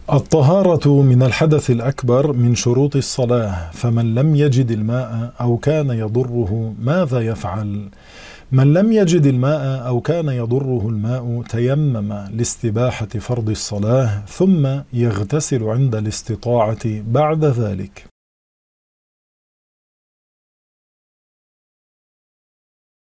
الطهارة من الحدث الأكبر من شروط الصلاة، فمن لم يجد الماء أو كان يضره ماذا يفعل؟ من لم يجد الماء أو كان يضره الماء تيمم لاستباحة فرض الصلاة ثم يغتسل عند الاستطاعة بعد ذلك.